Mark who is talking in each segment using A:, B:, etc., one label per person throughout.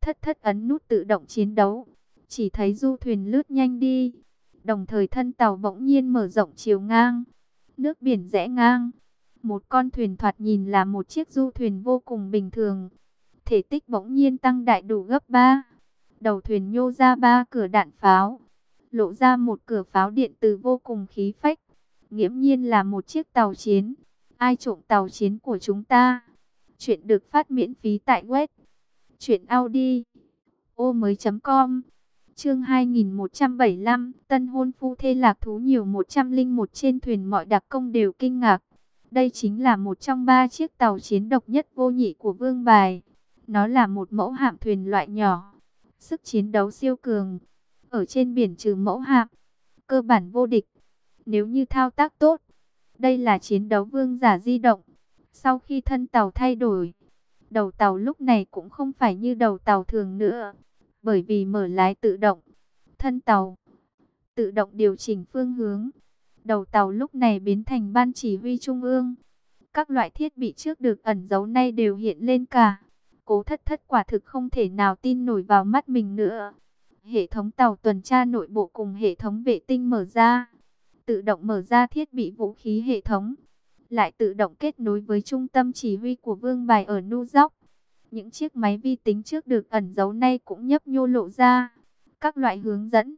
A: Thất thất ấn nút tự động chiến đấu. Chỉ thấy du thuyền lướt nhanh đi. Đồng thời thân tàu bỗng nhiên mở rộng chiều ngang. Nước biển rẽ ngang. Một con thuyền thoạt nhìn là một chiếc du thuyền vô cùng bình thường. Thể tích bỗng nhiên tăng đại đủ gấp 3. Đầu thuyền nhô ra 3 cửa đạn pháo. Lộ ra một cửa pháo điện từ vô cùng khí phách. Nghiễm nhiên là một chiếc tàu chiến. Ai trộm tàu chiến của chúng ta? Chuyện được phát miễn phí tại web truyệnaudiomoi.com. Chương 2175, tân hôn phu thê lạc thú nhiều. 101 trên thuyền mọi đặc công đều kinh ngạc. Đây chính là một trong 3 chiếc tàu chiến độc nhất vô nhị của Vương Bài. Nó là một mẫu hạm thuyền loại nhỏ, sức chiến đấu siêu cường. Ở trên biển trừ mẫu hạm, cơ bản vô địch. Nếu như thao tác tốt, đây là chiến đấu vương giả di động. Sau khi thân tàu thay đổi, đầu tàu lúc này cũng không phải như đầu tàu thường nữa. Bởi vì mở lái tự động, thân tàu tự động điều chỉnh phương hướng. Đầu tàu lúc này biến thành ban chỉ huy trung ương. Các loại thiết bị trước được ẩn giấu nay đều hiện lên cả. Cố Thất Thất quả thực không thể nào tin nổi vào mắt mình nữa. Hệ thống tàu tuần tra nội bộ cùng hệ thống vệ tinh mở ra. Tự động mở ra thiết bị vũ khí hệ thống. Lại tự động kết nối với trung tâm chỉ huy của Vương Bài ở New York. Những chiếc máy vi tính trước được ẩn giấu nay cũng nhấp nhô lộ ra. Các loại hướng dẫn,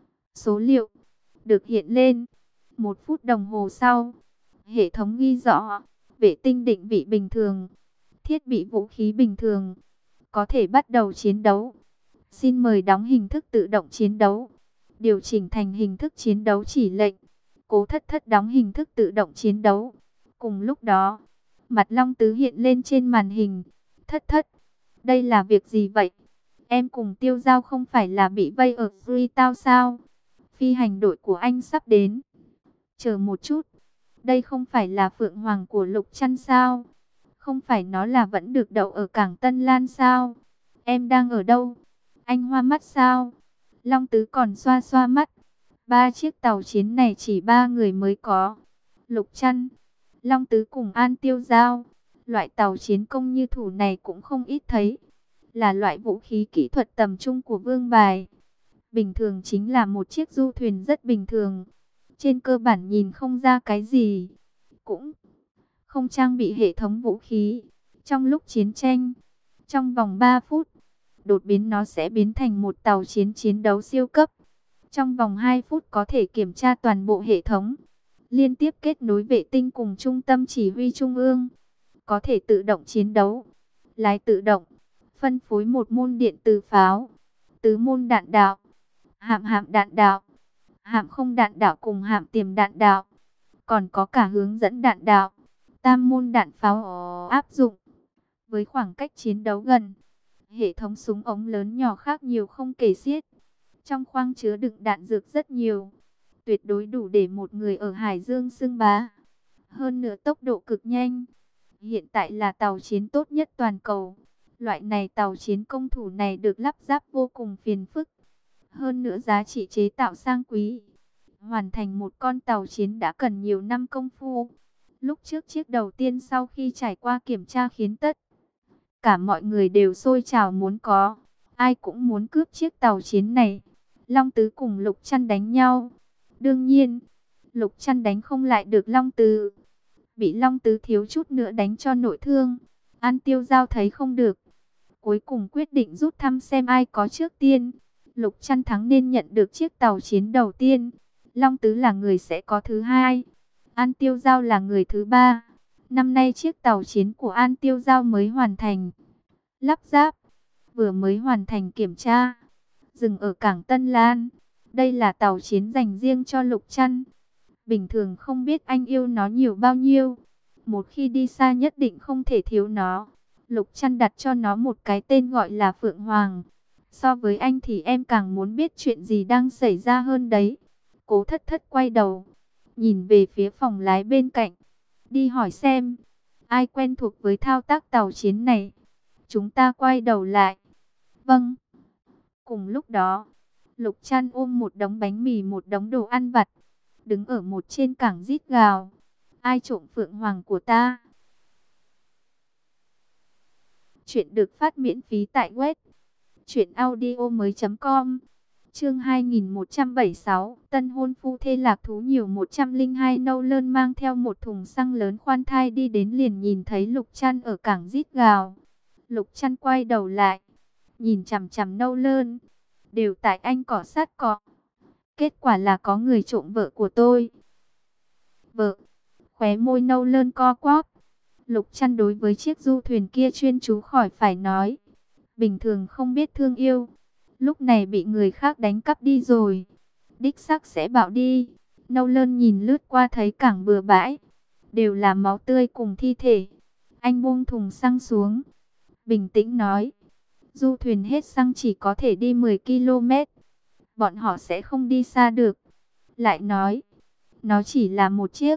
A: số liệu được hiện lên. 1 phút đồng hồ sau, hệ thống ghi rõ vệ tinh định vị bình thường, thiết bị vũ khí bình thường, có thể bắt đầu chiến đấu. Xin mời đóng hình thức tự động chiến đấu. Điều chỉnh thành hình thức chiến đấu chỉ lệnh. Cố Thất Thất đóng hình thức tự động chiến đấu. Cùng lúc đó, mặt Long Tứ hiện lên trên màn hình. Thất Thất, đây là việc gì vậy? Em cùng Tiêu Giao không phải là bị vây ở Freetown sao? Phi hành đội của anh sắp đến. Chờ một chút, đây không phải là Phượng Hoàng của Lục Trăn sao? Không phải nó là vẫn được đậu ở cảng Tân Lan sao? Em đang ở đâu? Anh hoa mắt sao? Long Tứ còn xoa xoa mắt. 3 chiếc tàu chiến này chỉ 3 người mới có. Lục Trăn, Long Tứ cùng An Tiêu Giao. Loại tàu chiến công như thủ này cũng không ít thấy. Là loại vũ khí kỹ thuật tầm trung của Vương Bài. Bình thường chính là một chiếc du thuyền rất bình thường. Trên cơ bản nhìn không ra cái gì. Cũng không trang bị hệ thống vũ khí. Trong lúc chiến tranh, trong vòng 3 phút, đột biến nó sẽ biến thành một tàu chiến chiến đấu siêu cấp. Trong vòng 2 phút có thể kiểm tra toàn bộ hệ thống. Liên tiếp kết nối vệ tinh cùng trung tâm chỉ huy trung ương. Có thể tự động chiến đấu. Lái tự động. Phân phối một môn điện từ pháo. Tứ môn đạn đạo. Hạm đạn đạo. Hạm không đạn đạo cùng hạm tiềm đạn đạo. Còn có cả hướng dẫn đạn đạo. Tam môn đạn pháo áp dụng. Với khoảng cách chiến đấu gần, hệ thống súng ống lớn nhỏ khác nhiều không kể xiết. Trong khoang chứa đựng đạn dược rất nhiều. Tuyệt đối đủ để một người ở Hải Dương xưng bá. Hơn nữa tốc độ cực nhanh. Hiện tại là tàu chiến tốt nhất toàn cầu. Loại này tàu chiến công thủ này được lắp ráp vô cùng phiền phức. Hơn nữa giá trị chế tạo sang quý. Hoàn thành một con tàu chiến đã cần nhiều năm công phu. Lúc trước chiếc đầu tiên sau khi trải qua kiểm tra khiến tất cả mọi người đều sôi trào muốn có. Ai cũng muốn cướp chiếc tàu chiến này. Long Tứ cùng Lục Trăn đánh nhau. Đương nhiên, Lục Trăn đánh không lại được Long Tứ. Bị Long Tứ thiếu chút nữa đánh cho nội thương. An Tiêu Giao thấy không được. Cuối cùng quyết định rút thăm xem ai có trước tiên. Lục Trăn thắng nên nhận được chiếc tàu chiến đầu tiên. Long Tứ là người sẽ có thứ hai. An Tiêu Giao là người thứ ba. Năm nay chiếc tàu chiến của An Tiêu Giao mới hoàn thành lắp ráp, vừa mới hoàn thành kiểm tra, dừng ở cảng Tân Lan. Đây là tàu chiến dành riêng cho Lục Trăn. Bình thường không biết anh yêu nó nhiều bao nhiêu. Một khi đi xa nhất định không thể thiếu nó. Lục Trăn đặt cho nó một cái tên gọi là Phượng Hoàng. So với anh thì em càng muốn biết chuyện gì đang xảy ra hơn đấy. Cố Thất Thất quay đầu, nhìn về phía phòng lái bên cạnh. Đi hỏi xem, ai quen thuộc với thao tác tàu chiến này. Chúng ta quay đầu lại. Vâng. Cùng lúc đó, Lục Trăn ôm một đống bánh mì, một đống đồ ăn vặt, đứng ở một trên cảng rít gào. Ai trộm Phượng Hoàng của ta? Chuyện được phát miễn phí tại web Chuyện audio mới.com. Chương 2176, tân hôn phu thê lạc thú nhiều 102. Nâu Lơn mang theo một thùng xăng lớn khoan thai đi đến liền nhìn thấy Lục Trăn ở cảng rít gào. Lục Trăn quay đầu lại, nhìn chằm chằm Nâu Lơn. Đều tại anh cỏ sát cỏ. Kết quả là có người trộm vợ của tôi. Vợ? Khóe môi Nâu Lơn co quắp. Lục Trăn đối với chiếc du thuyền kia chuyên chú khỏi phải nói. Bình thường không biết thương yêu, lúc này bị người khác đánh cắp đi rồi, đích xác sẽ bạo đi. Nâu Lơn nhìn lướt qua thấy cảng bừa bãi, đều là máu tươi cùng thi thể. Anh buông thùng xăng xuống, bình tĩnh nói, du thuyền hết xăng chỉ có thể đi 10 km, bọn họ sẽ không đi xa được. Lại nói, nó chỉ là một chiếc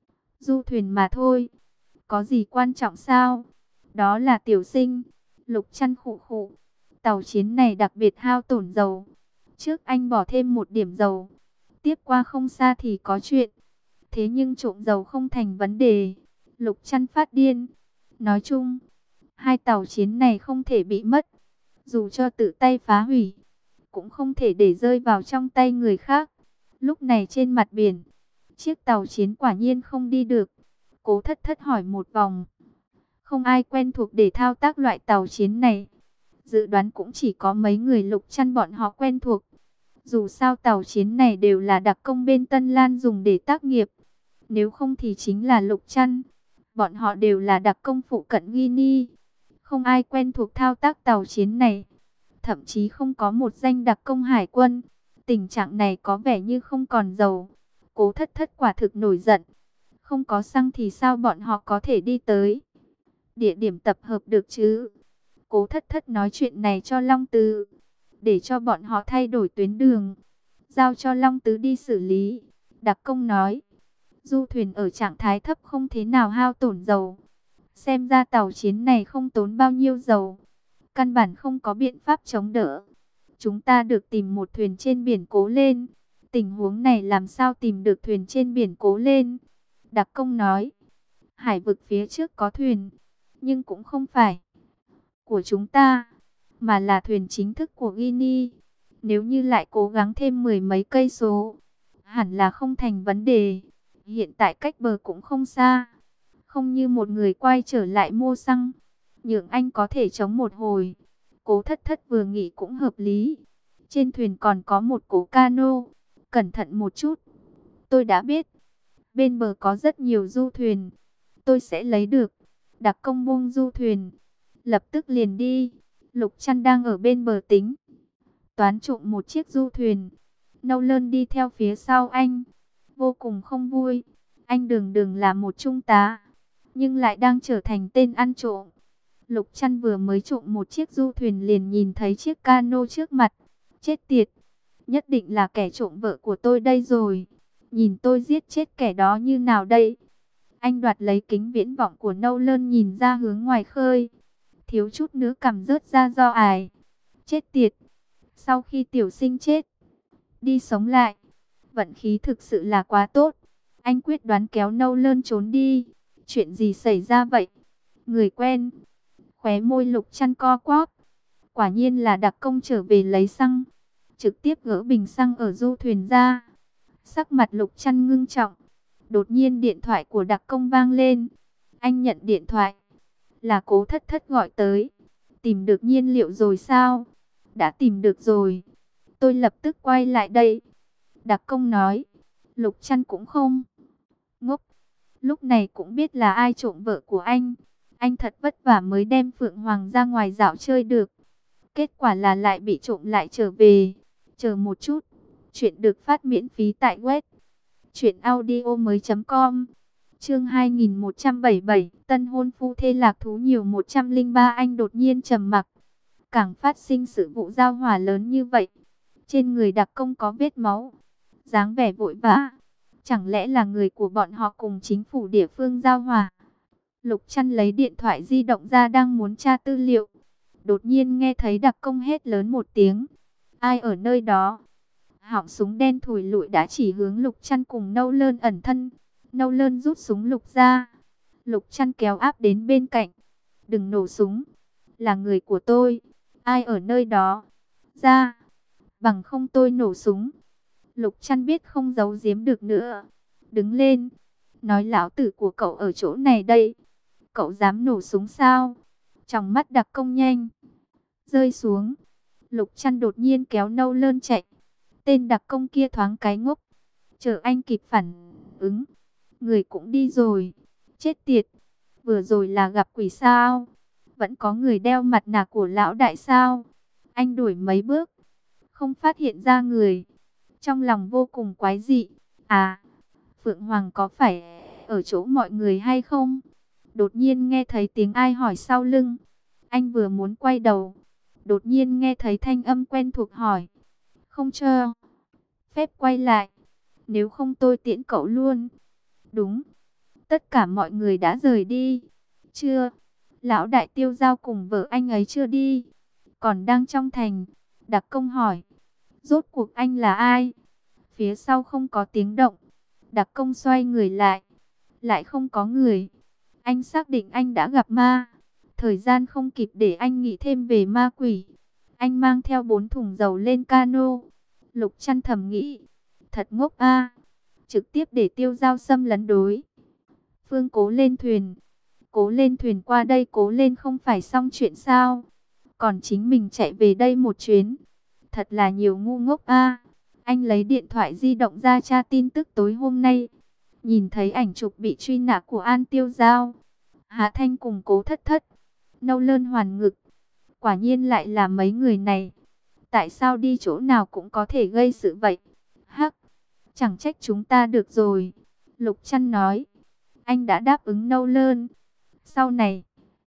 A: du thuyền mà thôi, có gì quan trọng sao? Đó là tiểu sinh. Lục Trăn khụ khụ, tàu chiến này đặc biệt hao tổn dầu. Trước anh bỏ thêm một điểm dầu, tiếp qua không xa thì có chuyện. Thế nhưng trộm dầu không thành vấn đề. Lục Trăn phát điên. Nói chung, hai tàu chiến này không thể bị mất. Dù cho tự tay phá hủy, cũng không thể để rơi vào trong tay người khác. Lúc này trên mặt biển, chiếc tàu chiến quả nhiên không đi được. Cố Thất Thất hỏi một vòng, không ai quen thuộc để thao tác loại tàu chiến này. Dự đoán cũng chỉ có mấy người Lục Trăn bọn họ quen thuộc. Dù sao tàu chiến này đều là đặc công bên Tân Lan dùng để tác nghiệp. Nếu không thì chính là Lục Trăn. Bọn họ đều là đặc công phụ cận Guinea. Không ai quen thuộc thao tác tàu chiến này. Thậm chí không có một danh đặc công hải quân. Tình trạng này có vẻ như không còn dầu. Cố Thất Thất quả thực nổi giận. Không có xăng thì sao bọn họ có thể đi tới địa điểm tập hợp được chứ? Cố Thất Thất nói chuyện này cho Long Tứ, để cho bọn họ thay đổi tuyến đường, giao cho Long Tứ đi xử lý. Đặc công nói, du thuyền ở trạng thái thấp không thế nào hao tổn dầu. Xem ra tàu chiến này không tốn bao nhiêu dầu, căn bản không có biện pháp chống đỡ. Chúng ta được tìm một thuyền trên biển Cố Lên. Tình huống này làm sao tìm được thuyền trên biển Cố Lên? Đặc công nói, hải vực phía trước có thuyền, nhưng cũng không phải của chúng ta, mà là thuyền chính thức của Guinea. Nếu như lại cố gắng thêm 10 mấy cây số, hẳn là không thành vấn đề. Hiện tại cách bờ cũng không xa, không như một người quay trở lại mua xăng, nhượng anh có thể chống một hồi. Cố Thất Thất vừa nghĩ cũng hợp lý. Trên thuyền còn có một cố cano, cẩn thận một chút. Tôi đã biết, bên bờ có rất nhiều du thuyền, tôi sẽ lấy được. Đặc công buông du thuyền, lập tức liền đi. Lục Trăn đang ở bên bờ tính toán trộm một chiếc du thuyền. Nâu Lơn đi theo phía sau anh, vô cùng không vui. Anh đường đường là một trung tá, nhưng lại đang trở thành tên ăn trộm. Lục Trăn vừa mới trộm một chiếc du thuyền liền nhìn thấy chiếc cano trước mặt. Chết tiệt, nhất định là kẻ trộm vợ của tôi đây rồi. Nhìn tôi giết chết kẻ đó như nào đây? Anh đoạt lấy kính viễn vọng của Nâu Lơn nhìn ra hướng ngoài khơi, thiếu chút nữa cầm rớt ra do ải. Chết tiệt, sau khi tiểu sinh chết, đi sống lại, vận khí thực sự là quá tốt. Anh quyết đoán kéo Nâu Lơn trốn đi. Chuyện gì xảy ra vậy? Người quen. Khóe môi Lục Trăn co quắp. Quả nhiên là đặc công trở về lấy xăng, trực tiếp gỡ bình xăng ở du thuyền ra. Sắc mặt Lục Trăn ngưng trọng. Đột nhiên điện thoại của đặc công vang lên. Anh nhận điện thoại, là Cố Thất Thất gọi tới. Tìm được nhiên liệu rồi sao? Đã tìm được rồi, tôi lập tức quay lại đây. Đặc công nói. Lục Trăn cũng không ngốc, lúc này cũng biết là ai trộm vợ của anh. Anh thật vất vả mới đem Phượng Hoàng ra ngoài dạo chơi được, kết quả là lại bị trộm lại trở về. Chờ một chút, chuyện được phát miễn phí tại web truyệnaudiomoi.com. Chương 2177, tân hôn phu thê lạc thú nhiều 103. Anh đột nhiên trầm mặc. Càng phát sinh sự vụ giao hỏa lớn như vậy, trên người đặc công có vết máu, dáng vẻ vội vã. Chẳng lẽ là người của bọn họ cùng chính phủ địa phương giao hỏa? Lục Trăn lấy điện thoại di động ra đang muốn tra tư liệu. Đột nhiên nghe thấy đặc công hét lớn một tiếng. Ai ở nơi đó? Họng súng đen thùi lụi đã chỉ hướng Lục Trăn cùng Nâu Lơn ẩn thân. Nâu Lơn rút súng lục ra. Lục Trăn kéo áp đến bên cạnh. Đừng nổ súng. Là người của tôi. Ai ở nơi đó? Ra, bằng không tôi nổ súng. Lục Trăn biết không giấu giếm được nữa. Đứng lên, nói lão tử của cậu ở chỗ này đây. Cậu dám nổ súng sao? Trong mắt Đặc Công nhanh rơi xuống. Lục Trăn đột nhiên kéo Nâu Lơn chạy. Tên Đặc Công kia thoáng cái ngốc. Chờ anh kịp phản ứng, người cũng đi rồi. Chết tiệt, vừa rồi là gặp quỷ sao? Vẫn có người đeo mặt nạ của lão đại sao? Anh đuổi mấy bước, không phát hiện ra người. Trong lòng vô cùng quái dị. À, Phượng Hoàng có phải ở chỗ mọi người hay không? Đột nhiên nghe thấy tiếng ai hỏi sau lưng. Anh vừa muốn quay đầu, đột nhiên nghe thấy thanh âm quen thuộc hỏi. Không cho phép quay lại, nếu không tôi tiễn cậu luôn. Đúng, tất cả mọi người đã rời đi. Chưa, lão đại Tiêu Giao cùng vợ anh ấy chưa đi, còn đang trong thành. Đặc Công hỏi, rốt cuộc anh là ai? Phía sau không có tiếng động. Đặc Công xoay người lại không có người. Anh xác định anh đã gặp ma. Thời gian không kịp để anh nghĩ thêm về ma quỷ. Anh mang theo 4 thùng dầu lên cano. Lục Trăn thầm nghĩ, thật ngốc a, trực tiếp để Tiêu Giao xâm lấn đối phương. Cố lên thuyền, cố lên thuyền qua đây, cố lên không phải xong chuyện sao? Còn chính mình chạy về đây một chuyến, thật là nhiều ngu ngốc a. Anh lấy điện thoại di động ra tra tin tức tối hôm nay, nhìn thấy ảnh chụp bị truy nã của An Tiêu Giao, Hạ Thanh cùng Cố Thất Thất, Nâu Lơn Hoàn Ngực. Quả nhiên lại là mấy người này. Tại sao đi chỗ nào cũng có thể gây sự vậy? Hắc, chẳng trách chúng ta được rồi. Lục Trăn nói, anh đã đáp ứng Nâu Lơn, sau này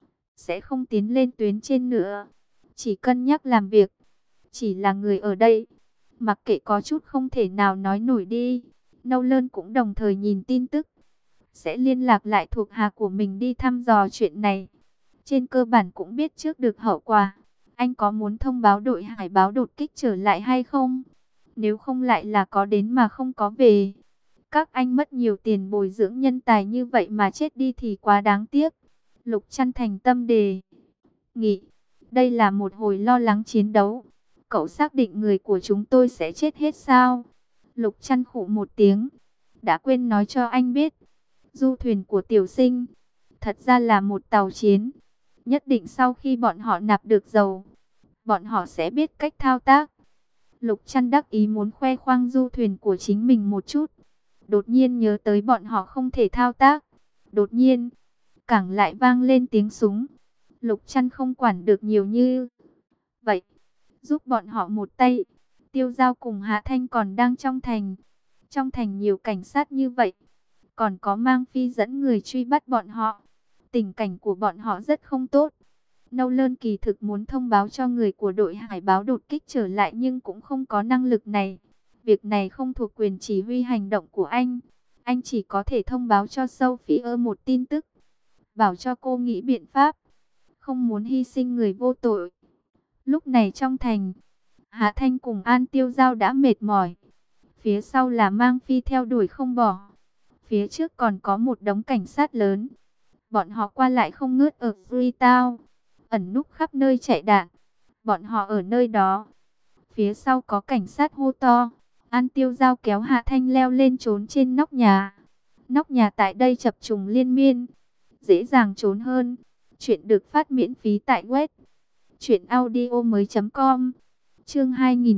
A: sẽ không tiến lên tuyến trên nữa, chỉ cân nhắc làm việc. Chỉ là người ở đây, mặc kệ có chút không thể nào nói nổi đi. Nâu Lơn cũng đồng thời nhìn tin tức, sẽ liên lạc lại thuộc hạ của mình đi thăm dò chuyện này. Trên cơ bản cũng biết trước được hậu quả. Anh có muốn thông báo đội hải báo đột kích trở lại hay không? Nếu không lại là có đến mà không có về. Các anh mất nhiều tiền bồi dưỡng nhân tài như vậy mà chết đi thì quá đáng tiếc. Lục Trăn thành tâm đề nghị, đây là một hồi lo lắng chiến đấu. Cậu xác định người của chúng tôi sẽ chết hết sao? Lục Trăn khụ một tiếng, đã quên nói cho anh biết. Du thuyền của Tiểu Sinh thật ra là một tàu chiến. Nhất định sau khi bọn họ nạp được dầu, bọn họ sẽ biết cách thao tác. Lục Trăn đắc ý muốn khoe khoang du thuyền của chính mình một chút. Đột nhiên nhớ tới bọn họ không thể thao tác. Đột nhiên, cảng lại vang lên tiếng súng. Lục Trăn không quản được nhiều như vậy, giúp bọn họ một tay. Tiêu Giao cùng Hạ Thanh còn đang trong thành. Trong thành nhiều cảnh sát như vậy, còn có Mang Phi dẫn người truy bắt bọn họ. Tình cảnh của bọn họ rất không tốt. Nâu Lơn kỳ thực muốn thông báo cho người của đội hải báo đột kích trở lại nhưng cũng không có năng lực này. Việc này không thuộc quyền chỉ huy hành động của anh. Anh chỉ có thể thông báo cho Sophie một tin tức, bảo cho cô nghĩ biện pháp, không muốn hy sinh người vô tội. Lúc này trong thành, Hạ Thanh cùng An Tiêu Giao đã mệt mỏi. Phía sau là Mang Phi theo đuổi không bỏ. Phía trước còn có một đống cảnh sát lớn. Bọn họ qua lại không ngớt ở Freetown, ẩn núp khắp nơi chạy đạn. Bọn họ ở nơi đó. Phía sau có cảnh sát hô to. An Tiêu Giao kéo Hạ Thanh leo lên trốn trên nóc nhà. Nóc nhà tại đây chập trùng liên miên, dễ dàng trốn hơn. Chuyện được phát miễn phí tại web truyệnaudiomoi.com. Chương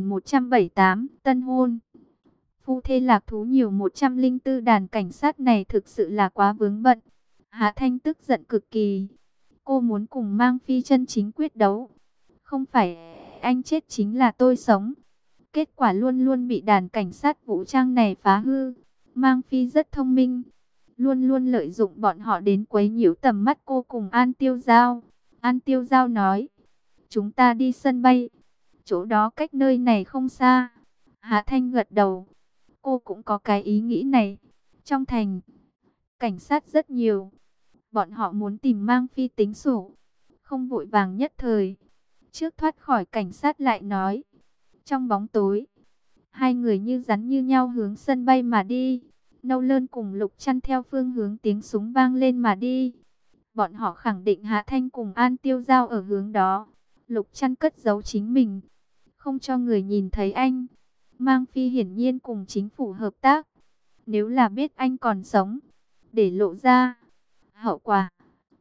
A: 2178, Tân hôn. Phu thê lạc thú nhiều 104. Đàn cảnh sát này thực sự là quá vướng bận. Hạ Thanh tức giận cực kỳ. Cô muốn cùng Mang Phi chân chính quyết đấu. Không phải anh chết chính là tôi sống. Kết quả luôn luôn bị đàn cảnh sát vũ trang này phá hư. Mang Phi rất thông minh, luôn luôn lợi dụng bọn họ đến quấy nhiễu tầm mắt cô cùng An Tiêu Giao. An Tiêu Giao nói, chúng ta đi sân bay, chỗ đó cách nơi này không xa. Hạ Thanh gật đầu, cô cũng có cái ý nghĩ này. Trong thành, cảnh sát rất nhiều, bọn họ muốn tìm Mang Phi tính sổ, không vội vàng nhất thời. Trước thoát khỏi cảnh sát lại nói, trong bóng tối, hai người như rắn như nhau hướng sân bay mà đi. Nâu Lơn cùng Lục Trăn theo phương hướng tiếng súng vang lên mà đi. Bọn họ khẳng định Hạ Thanh cùng An Tiêu Giao ở hướng đó. Lục Trăn cất giấu chính mình, không cho người nhìn thấy anh. Mang Phi hiển nhiên cùng chính phủ hợp tác. Nếu là biết anh còn sống, để lộ ra, hậu quả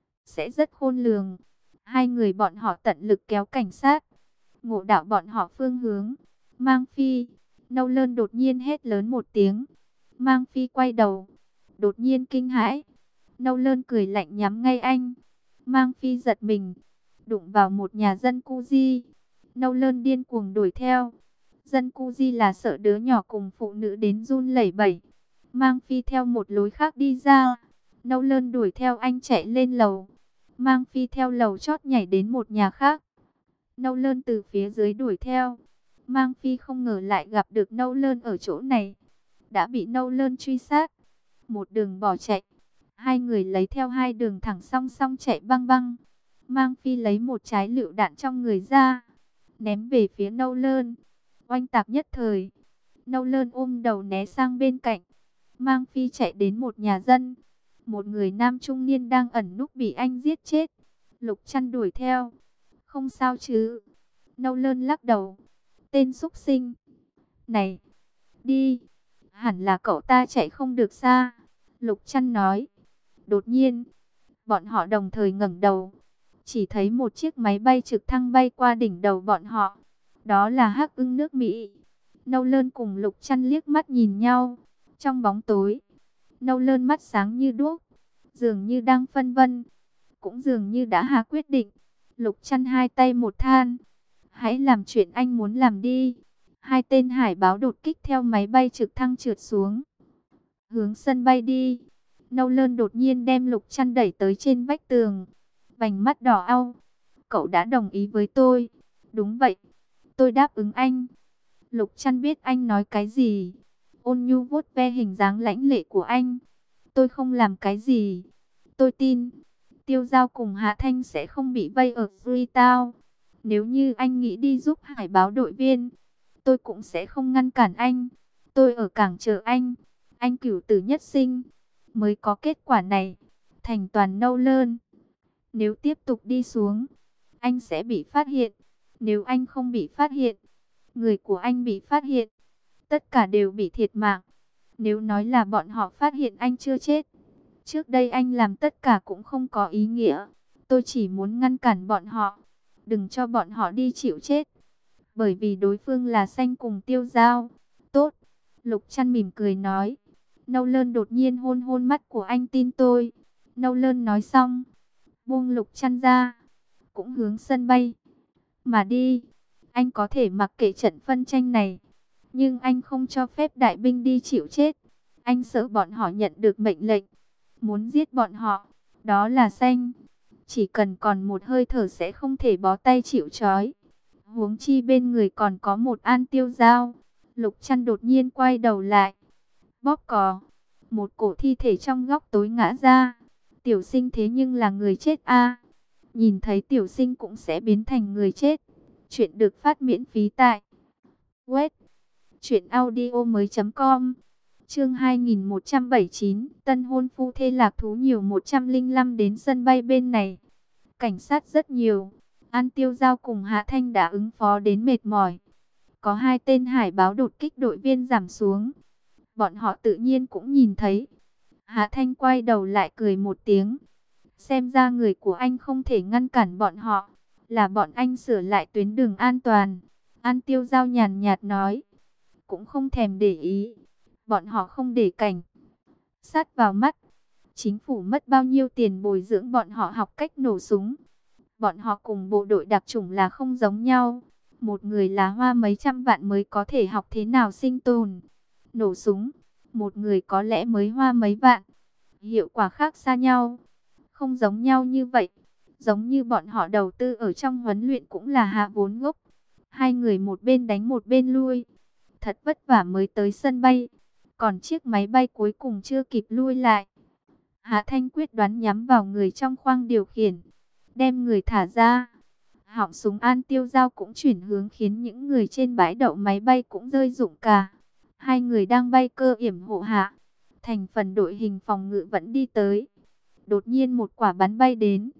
A: sẽ rất khôn lường. Hai người bọn họ tận lực kéo cảnh sát, ngộ đạo bọn họ phương hướng. Mang Phi, Nâu Lơn đột nhiên hét lớn một tiếng. Mang Phi quay đầu, đột nhiên kinh hãi. Nâu Lơn cười lạnh nhắm ngay anh. Mang Phi giật mình, đụng vào một nhà dân cu di. Nâu Lơn điên cuồng đuổi theo. Dân cu di là sợ đứa nhỏ cùng phụ nữ đến run lẩy bẩy. Mang Phi theo một lối khác đi ra. Nâu Lơn đuổi theo anh chạy lên lầu. Mang Phi theo lầu chót nhảy đến một nhà khác. Nâu Lơn từ phía dưới đuổi theo. Mang Phi không ngờ lại gặp được Nâu Lơn ở chỗ này. Đã bị Nâu Lơn truy sát. Một đường bỏ chạy. Hai người lấy theo hai đường thẳng song song chạy băng băng. Mang Phi lấy một trái lựu đạn trong người ra, ném về phía Nâu Lơn. Oanh tạc nhất thời. Nâu Lơn ôm đầu né sang bên cạnh. Mang Phi chạy đến một nhà dân. Một người nam trung niên đang ẩn núp bị anh giết chết. Lục Trăn đuổi theo. Không sao chứ? Nâu Lơn lắc đầu. Tên súc sinh này, đi. Hẳn là cậu ta chạy không được xa. Lục Trăn nói. Đột nhiên, bọn họ đồng thời ngẩng đầu. Chỉ thấy một chiếc máy bay trực thăng bay qua đỉnh đầu bọn họ. Đó là Hắc Ưng nước Mỹ. Nâu Lơn cùng Lục Trăn liếc mắt nhìn nhau. Trong bóng tối, Nâu Lơn mắt sáng như đuốc, dường như đang phân vân, cũng dường như đã hạ quyết định. Lục Trăn hai tay một than. Hãy làm chuyện anh muốn làm đi. Hai tên hải báo đột kích theo máy bay trực thăng trượt xuống, hướng sân bay đi. Nâu Lơn đột nhiên đem Lục Trăn đẩy tới trên vách tường. Vành mắt đỏ au. Cậu đã đồng ý với tôi. Đúng vậy, tôi đáp ứng anh. Lục Trăn biết anh nói cái gì. Ôn nhu vuốt ve hình dáng lãnh lệ của anh. Tôi không làm cái gì. Tôi tin Tiêu Giao cùng Hạ Thanh sẽ không bị vây ở Freetown. Nếu như anh nghĩ đi giúp hải báo đội viên, tôi cũng sẽ không ngăn cản anh. Tôi ở cảng chờ anh. Anh cửu tử nhất sinh mới có kết quả này. Thành toàn Nâu Lơn. Nếu tiếp tục đi xuống, anh sẽ bị phát hiện. Nếu anh không bị phát hiện, người của anh bị phát hiện, tất cả đều bị thiệt mạng. Nếu nói là bọn họ phát hiện anh chưa chết, trước đây anh làm tất cả cũng không có ý nghĩa. Tôi chỉ muốn ngăn cản bọn họ, đừng cho bọn họ đi chịu chết. Bởi vì đối phương là Xanh cùng Tiêu Giao. Tốt, Lục Trăn mỉm cười nói. Nâu Lơn đột nhiên hôn hôn mắt của anh, tin tôi. Nâu Lơn nói xong, buông Lục Trăn ra, cũng hướng sân bay mà đi. Anh có thể mặc kệ trận phân tranh này, nhưng anh không cho phép đại binh đi chịu chết. Anh sợ bọn họ nhận được mệnh lệnh, muốn giết bọn họ. Đó là Xanh, chỉ cần còn một hơi thở sẽ không thể bó tay chịu trói. Huống chi bên người còn có một An Tiêu Giao. Lục Trăn đột nhiên quay đầu lại, bóp cò. Một cổ thi thể trong góc tối ngã ra. Tiểu Sinh thế nhưng là người chết a. Nhìn thấy Tiểu Sinh cũng sẽ biến thành người chết. Chuyện được phát miễn phí tại web truyệnaudiomoi.com. Chương 2179, tân hôn phu thê lạc thú nhiều 105 đến sân bay bên này. Cảnh sát rất nhiều. An Tiêu Giao cùng Hạ Thanh đã ứng phó đến mệt mỏi. Có hai tên hải báo đột kích đội viên giảm xuống. Bọn họ tự nhiên cũng nhìn thấy. Hạ Thanh quay đầu lại cười một tiếng. Xem ra người của anh không thể ngăn cản bọn họ, là bọn anh sửa lại tuyến đường an toàn. An Tiêu Giao nhàn nhạt nói, cũng không thèm để ý. Bọn họ không để cảnh sát vào mắt. Chính phủ mất bao nhiêu tiền bồi dưỡng bọn họ học cách nổ súng. Bọn họ cùng bộ đội đặc chủng là không giống nhau. Một người là hoa mấy trăm vạn mới có thể học thế nào sinh tồn, nổ súng. Một người có lẽ mới hoa mấy vạn. Hiệu quả khác xa nhau. Không giống nhau như vậy. Giống như bọn họ đầu tư ở trong huấn luyện cũng là hạ vốn gốc. Hai người một bên đánh một bên lui. Thật vất vả mới tới sân bay. Còn chiếc máy bay cuối cùng chưa kịp lui lại. Hạ Thanh quyết đoán nhắm vào người trong khoang điều khiển, đem người thả ra. Họng súng An Tiêu Giao cũng chuyển hướng khiến những người trên bãi đậu máy bay cũng rơi rụng cả. Hai người đang bay cơ yểm hộ hạ. Thành phần đội hình phòng ngự vẫn đi tới. Đột nhiên một quả bắn bay đến.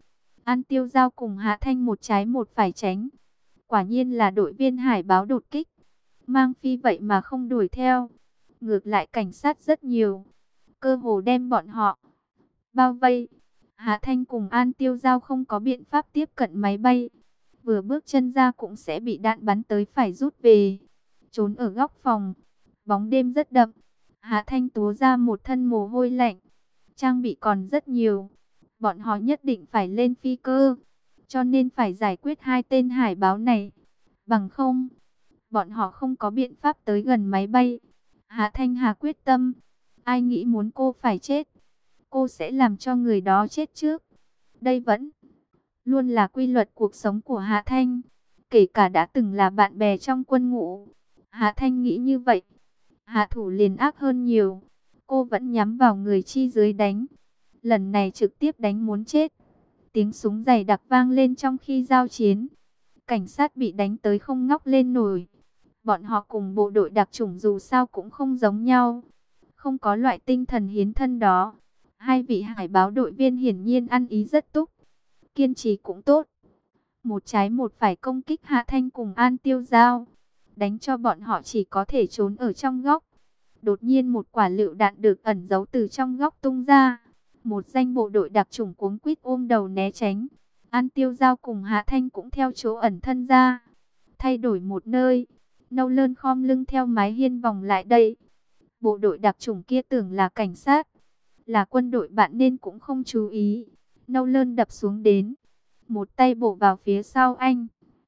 A: An Tiêu Giao cùng Hạ Thanh một trái một phải tránh. Quả nhiên là đội viên hải báo đột kích. Mang Phi vậy mà không đuổi theo. Ngược lại cảnh sát rất nhiều. Cơ hồ đem bọn họ bao vây. Hạ Thanh cùng An Tiêu Giao không có biện pháp tiếp cận máy bay. Vừa bước chân ra cũng sẽ bị đạn bắn tới phải rút về. Trốn ở góc phòng. Bóng đêm rất đậm. Hạ Thanh túa ra một thân mồ hôi lạnh. Trang bị còn rất nhiều. Bọn họ nhất định phải lên phi cơ. Cho nên phải giải quyết hai tên hải báo này. Bằng không, bọn họ không có biện pháp tới gần máy bay. Hạ Thanh Hà quyết tâm. Ai nghĩ muốn cô phải chết, cô sẽ làm cho người đó chết trước. Đây vẫn luôn là quy luật cuộc sống của Hạ Thanh. Kể cả đã từng là bạn bè trong quân ngũ. Hạ Thanh nghĩ như vậy. Hạ thủ liền ác hơn nhiều. Cô vẫn nhắm vào người chi dưới đánh. Lần này trực tiếp đánh muốn chết. Tiếng súng dày đặc vang lên trong khi giao chiến. Cảnh sát bị đánh tới không ngóc lên nổi. Bọn họ cùng bộ đội đặc chủng dù sao cũng không giống nhau. Không có loại tinh thần hiến thân đó. Hai vị hải báo đội viên hiển nhiên ăn ý rất túc. Kiên trì cũng tốt. Một trái một phải công kích Hạ Thanh cùng An Tiêu Giao. Đánh cho bọn họ chỉ có thể trốn ở trong góc. Đột nhiên một quả lựu đạn được ẩn giấu từ trong góc tung ra. Một danh bộ đội đặc chủng cuống quýt ôm đầu né tránh. An Tiêu Giao cùng Hạ Thanh cũng theo chỗ ẩn thân ra. Thay đổi một nơi. Nâu Lơn khom lưng theo mái hiên vòng lại đây. Bộ đội đặc chủng kia tưởng là cảnh sát, là quân đội bạn nên cũng không chú ý. Nâu Lơn đập xuống đến. Một tay bổ vào phía sau anh.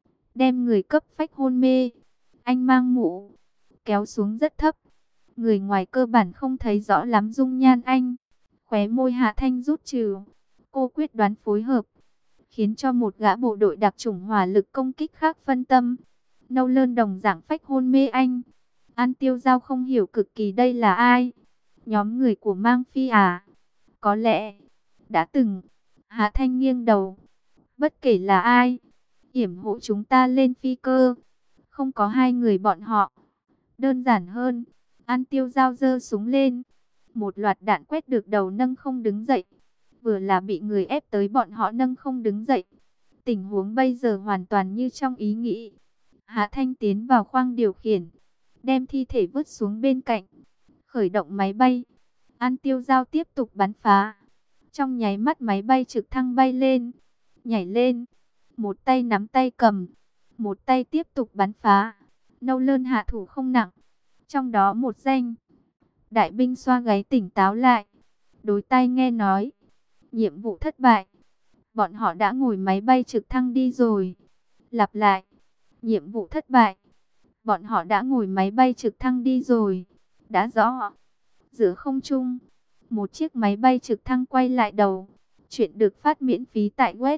A: Đem người cấp phách hôn mê. Anh mang mũ. Kéo xuống rất thấp. Người ngoài cơ bản không thấy rõ lắm dung nhan anh. Khóe môi Hạ Thanh rút trừ. Cô quyết đoán phối hợp. Khiến cho một gã bộ đội đặc chủng hỏa lực công kích khác phân tâm. Nâu Lơn đồng dạng phách hôn mê anh. An Tiêu Giao không hiểu cực kỳ đây là ai. Nhóm người của Mang Phi à? Có lẽ đã từng. Hạ Thanh nghiêng đầu. Bất kể là ai, yểm hộ chúng ta lên phi cơ. Không có hai người bọn họ. Đơn giản hơn. An Tiêu Giao giơ súng lên. Một loạt đạn quét được đầu nâng không đứng dậy. Vừa là bị người ép tới bọn họ nâng không đứng dậy. Tình huống bây giờ hoàn toàn như trong ý nghĩ. Hạ Thanh tiến vào khoang điều khiển. Đem thi thể vứt xuống bên cạnh. Khởi động máy bay. An Tiêu Giao tiếp tục bắn phá. Trong nháy mắt máy bay trực thăng bay lên. Nhảy lên. Một tay nắm tay cầm. Một tay tiếp tục bắn phá. Nâu Lơn hạ thủ không nặng. Trong đó một danh đại binh xoa gáy tỉnh táo lại. Đối tai nghe nói. Nhiệm vụ thất bại. Bọn họ đã ngồi máy bay trực thăng đi rồi. Lặp lại. Nhiệm vụ thất bại. Bọn họ đã ngồi máy bay trực thăng đi rồi. Đã rõ. Giữa không trung, một chiếc máy bay trực thăng quay lại đầu. Chuyện được phát miễn phí tại web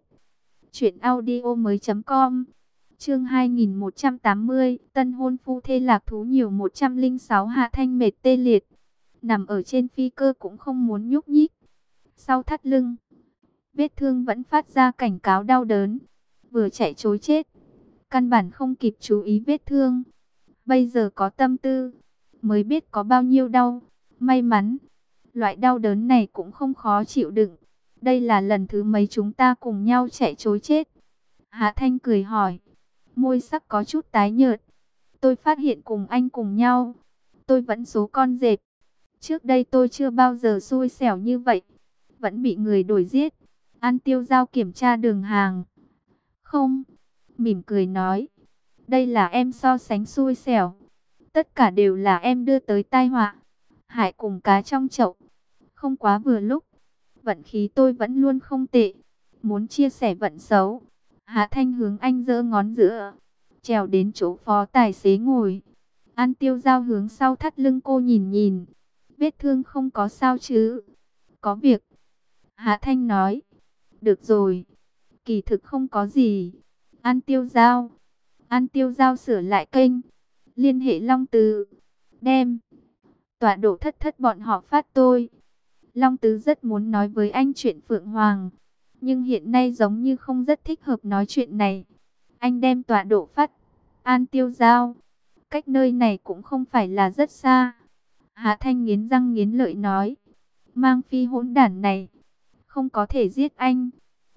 A: truyệnaudiomoi.com. Chương 2180, tân hôn phu thê lạc thú nhiều 106. Hạ Thanh mệt tê liệt, nằm ở trên phi cơ cũng không muốn nhúc nhích. Sau thắt lưng, vết thương vẫn phát ra cảnh cáo đau đớn. Vừa chạy trối chết, căn bản không kịp chú ý vết thương. Bây giờ có tâm tư, mới biết có bao nhiêu đau. May mắn, loại đau đớn này cũng không khó chịu đựng. Đây là lần thứ mấy chúng ta cùng nhau chạy trối chết? Hạ Thanh cười hỏi, môi sắc có chút tái nhợt. Tôi phát hiện cùng anh cùng nhau, tôi vẫn số con dẹp. Trước đây tôi chưa bao giờ xui xẻo như vậy, vẫn bị người đuổi giết. An Tiêu Giao kiểm tra đường hàng. Không, mỉm cười nói, đây là em so sánh xui xẻo. Tất cả đều là em đưa tới tai họa. Hại cùng cá trong chậu, không quá vừa lúc. Vận khí tôi vẫn luôn không tệ. Muốn chia sẻ vận xấu. Hạ Thanh hướng anh giơ ngón giữa, trèo đến chỗ phó tài xế ngồi. An Tiêu Giao hướng sau thắt lưng cô nhìn nhìn. Vết thương không có sao chứ? Có việc. Hạ Thanh nói. Được rồi. Kỳ thực không có gì. An Tiêu Giao. An Tiêu Giao sửa lại kênh. Liên hệ Long Tứ. Đem tọa độ thất thất bọn họ phát tôi. Long Tứ rất muốn nói với anh chuyện Phượng Hoàng. Nhưng hiện nay giống như không rất thích hợp nói chuyện này. Anh đem tọa độ phát. An Tiêu Giao. Cách nơi này cũng không phải là rất xa. Hạ Thanh nghiến răng nghiến lợi nói. Mang Phi hỗn đản này. Không có thể giết anh.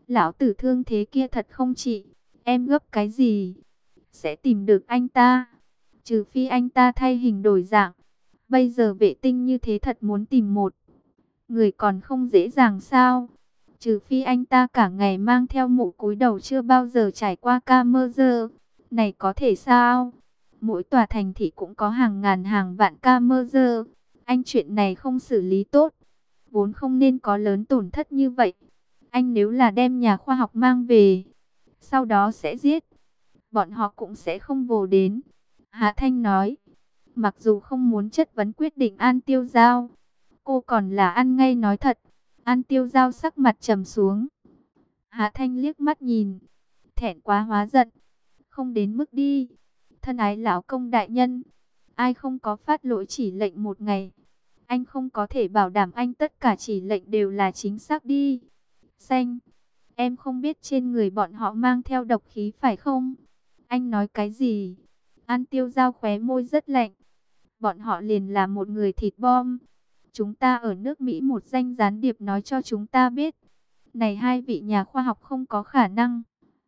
A: Lão tử thương thế kia thật không trị. Em gấp cái gì? Sẽ tìm được anh ta. Trừ phi anh ta thay hình đổi dạng. Bây giờ vệ tinh như thế thật muốn tìm một người còn không dễ dàng sao? Trừ phi anh ta cả ngày mang theo mũ cúi đầu chưa bao giờ trải qua camera. Này có thể sao? Mỗi tòa thành thị cũng có hàng ngàn hàng vạn camera. Anh chuyện này không xử lý tốt, vốn không nên có lớn tổn thất như vậy. Anh nếu là đem nhà khoa học mang về, sau đó sẽ giết, bọn họ cũng sẽ không vồ đến. Hạ Thanh nói, mặc dù không muốn chất vấn quyết định An Tiêu Giao, cô còn là ăn ngay nói thật. An Tiêu Giao sắc mặt trầm xuống. Hạ Thanh liếc mắt nhìn, thẹn quá hóa giận. Không đến mức đi. Thân ái lão công đại nhân, ai không có phát lỗi chỉ lệnh một ngày. Anh không có thể bảo đảm anh tất cả chỉ lệnh đều là chính xác đi. Xanh, em không biết trên người bọn họ mang theo độc khí phải không? Anh nói cái gì? An Tiêu Giao khóe môi rất lạnh. Bọn họ liền là một người thịt bom. Chúng ta ở nước Mỹ một danh gián điệp nói cho chúng ta biết. Này hai vị nhà khoa học không có khả năng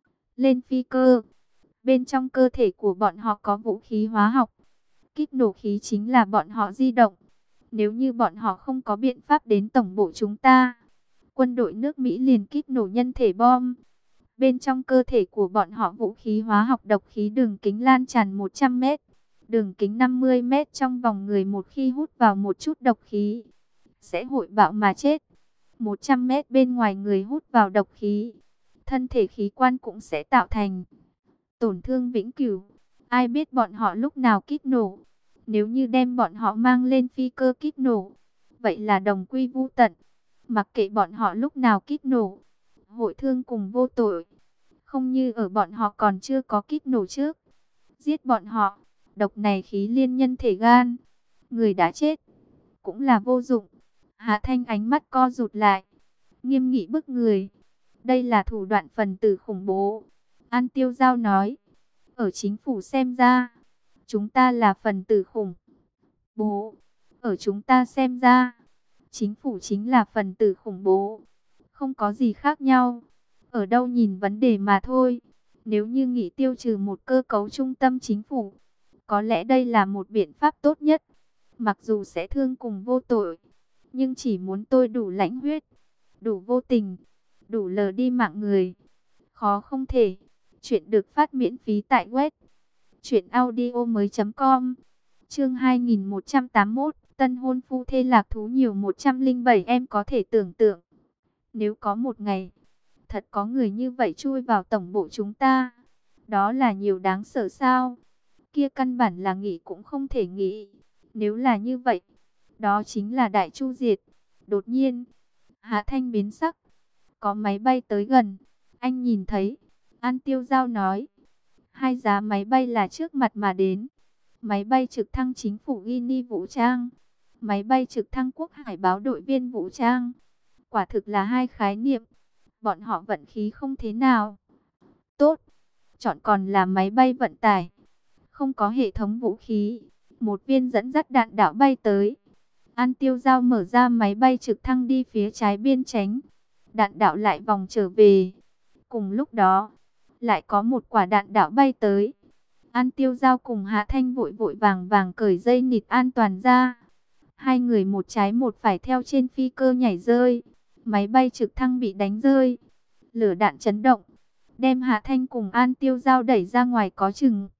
A: lên phi cơ. Bên trong cơ thể của bọn họ có vũ khí hóa học. Kíp nổ khí chính là bọn họ di động. Nếu như bọn họ không có biện pháp đến tổng bộ chúng ta, quân đội nước Mỹ liền kíp nổ nhân thể bom. Bên trong cơ thể của bọn họ vũ khí hóa học độc khí đường kính lan tràn 100 mét, đường kính 50 mét trong vòng người, một khi hút vào một chút độc khí, sẽ hội bạo mà chết. 100 mét bên ngoài người hút vào độc khí, thân thể khí quan cũng sẽ tạo thành tổn thương vĩnh cửu. Ai biết bọn họ lúc nào kíp nổ. Nếu như đem bọn họ mang lên phi cơ kíp nổ, vậy là đồng quy vu tận. Mặc kệ bọn họ lúc nào kíp nổ, hội thương cùng vô tội. Không như ở bọn họ còn chưa có kíp nổ trước. Giết bọn họ, độc này khí liên nhân thể gan. Người đã chết, cũng là vô dụng. Hạ Thanh ánh mắt co rụt lại, nghiêm nghị bức người. Đây là thủ đoạn phần tử khủng bố. An Tiêu Giao nói, ở chính phủ xem ra, chúng ta là phần tử khủng bố. Ở chúng ta xem ra, chính phủ chính là phần tử khủng bố. Không có gì khác nhau. Ở đâu nhìn vấn đề mà thôi. Nếu như nghĩ tiêu trừ một cơ cấu trung tâm chính phủ, có lẽ đây là một biện pháp tốt nhất. Mặc dù sẽ thương cùng vô tội, nhưng chỉ muốn tôi đủ lãnh huyết, đủ vô tình, đủ lờ đi mạng người. Khó không thể. Chuyện được phát miễn phí tại web truyệnaudiomoi.com. Chương 2181, tân hôn phu thê lạc thú nhiều 107. Em có thể tưởng tượng, nếu có một ngày thật có người như vậy chui vào tổng bộ chúng ta, đó là nhiều đáng sợ sao? Kia căn bản là nghĩ cũng không thể nghĩ. Nếu là như vậy, đó chính là đại chu diệt. Đột nhiên, Hạ Thanh biến sắc. Có máy bay tới gần. Anh nhìn thấy. An Tiêu Giao nói. Hai giá máy bay là trước mặt mà đến. Máy bay trực thăng chính phủ Guinea vũ trang, máy bay trực thăng quốc hải báo đội viên vũ trang. Quả thực là hai khái niệm. Bọn họ vận khí không thế nào tốt, chọn còn là máy bay vận tải, không có hệ thống vũ khí. Một viên dẫn dắt đạn đạo bay tới. An Tiêu Giao mở ra máy bay trực thăng đi phía trái biên tránh. Đạn đạo lại vòng trở về. Cùng lúc đó, lại có một quả đạn đạo bay tới. An Tiêu Giao cùng Hạ Thanh vội vội vàng vàng cởi dây nịt an toàn ra. Hai người một trái một phải theo trên phi cơ nhảy rơi. Máy bay trực thăng bị đánh rơi. Lửa đạn chấn động, đem Hạ Thanh cùng An Tiêu Giao đẩy ra ngoài có chừng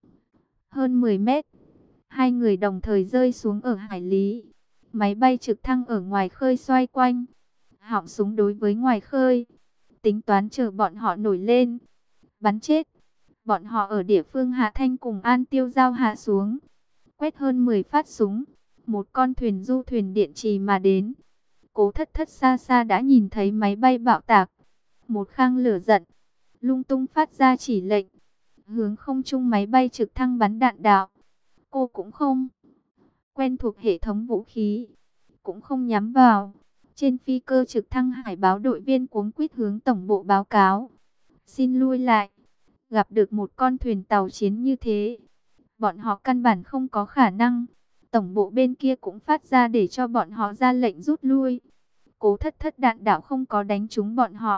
A: hơn 10 mét. Hai người đồng thời rơi xuống ở hải lý. Máy bay trực thăng ở ngoài khơi xoay quanh. Họng súng đối với ngoài khơi, tính toán chờ bọn họ nổi lên bắn chết bọn họ ở địa phương. Hạ Thanh cùng An Tiêu Giao hạ xuống, quét hơn 10 phát súng. Một con thuyền du thuyền điện trì mà đến. Cố Thất Thất xa xa đã nhìn thấy máy bay bạo tạc. Một khang lửa giận, lung tung phát ra chỉ lệnh, hướng không trung máy bay trực thăng bắn đạn đạo. Cô cũng không quen thuộc hệ thống vũ khí, cũng không nhắm vào. Trên phi cơ trực thăng hải báo đội viên cuống quýt hướng tổng bộ báo cáo. Xin lui lại. Gặp được một con thuyền tàu chiến như thế, bọn họ căn bản không có khả năng. Tổng bộ bên kia cũng phát ra để cho bọn họ ra lệnh rút lui. Cố Thất Thất đạn đạo không có đánh trúng bọn họ.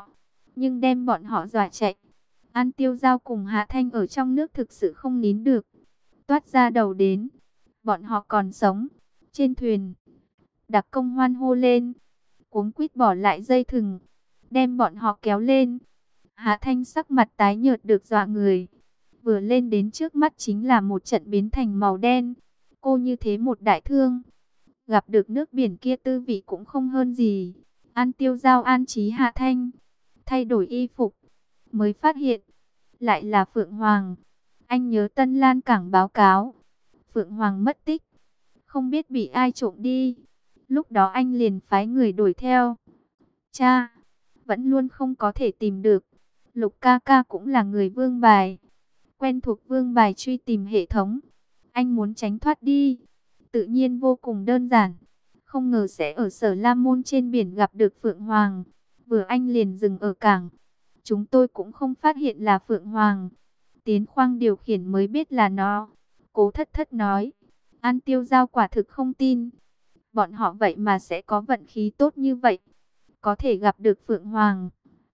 A: nhưng đem bọn họ dọa chạy. An Tiêu Giao cùng Hạ Thanh ở trong nước thực sự không nín được, toát ra đầu đến. Bọn họ còn sống. Trên thuyền, đặc công hoan hô lên, cuống quýt bỏ lại dây thừng, đem bọn họ kéo lên. Hạ Thanh sắc mặt tái nhợt được dọa người. Vừa lên đến trước mắt chính là một trận biến thành màu đen. Cô như thế một đại thương, gặp được nước biển kia tư vị cũng không hơn gì. An Tiêu Giao an trí Hạ Thanh, thay đổi y phục, mới phát hiện lại là Phượng Hoàng. Anh nhớ Tân Lan Cảng báo cáo, Phượng Hoàng mất tích, không biết bị ai trộm đi. Lúc đó anh liền phái người đuổi theo. Cha, vẫn luôn không có thể tìm được. Lục ca ca cũng là người Vương Bài, quen thuộc Vương Bài truy tìm hệ thống. Anh muốn tránh thoát đi, tự nhiên vô cùng đơn giản. Không ngờ sẽ ở Sở Lam Môn trên biển gặp được Phượng Hoàng. Vừa anh liền dừng ở cảng. Chúng tôi cũng không phát hiện là Phượng Hoàng. Tiến khoang điều khiển mới biết là nó. Cố Thất Thất nói. An Tiêu Giao quả thực không tin. Bọn họ vậy mà sẽ có vận khí tốt như vậy, có thể gặp được Phượng Hoàng.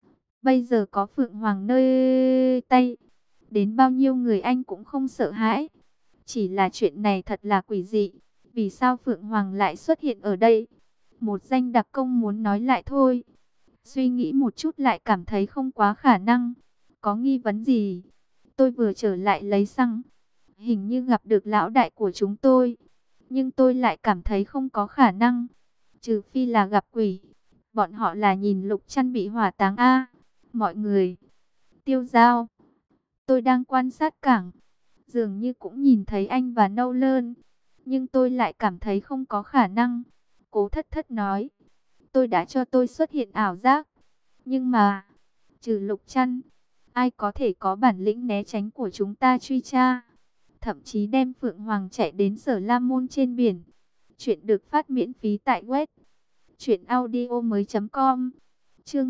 A: Bây giờ có Phượng Hoàng nơi tay, đến bao nhiêu người anh cũng không sợ hãi. Chỉ là chuyện này thật là quỷ dị. Vì sao Phượng Hoàng lại xuất hiện ở đây? Một danh đặc công muốn nói lại thôi. Suy nghĩ một chút lại cảm thấy không quá khả năng. Có nghi vấn gì? Tôi vừa trở lại lấy xăng, hình như gặp được lão đại của chúng tôi. Nhưng tôi lại cảm thấy không có khả năng. Trừ phi là gặp quỷ. Bọn họ là nhìn Lục Trăn bị hỏa táng a. Mọi người. Tiêu Giao. Tôi đang quan sát cảng. Dường như cũng nhìn thấy anh và Nâu Lơn. Nhưng tôi lại cảm thấy không có khả năng. Cố Thất Thất nói. Tôi đã cho tôi xuất hiện ảo giác. Nhưng mà, trừ Lục Trăn, ai có thể có bản lĩnh né tránh của chúng ta truy tra? Thậm chí đem Phượng Hoàng chạy đến Sở Lam Môn trên biển. Chuyện được phát miễn phí tại web truyệnaudiomoi.com. Chương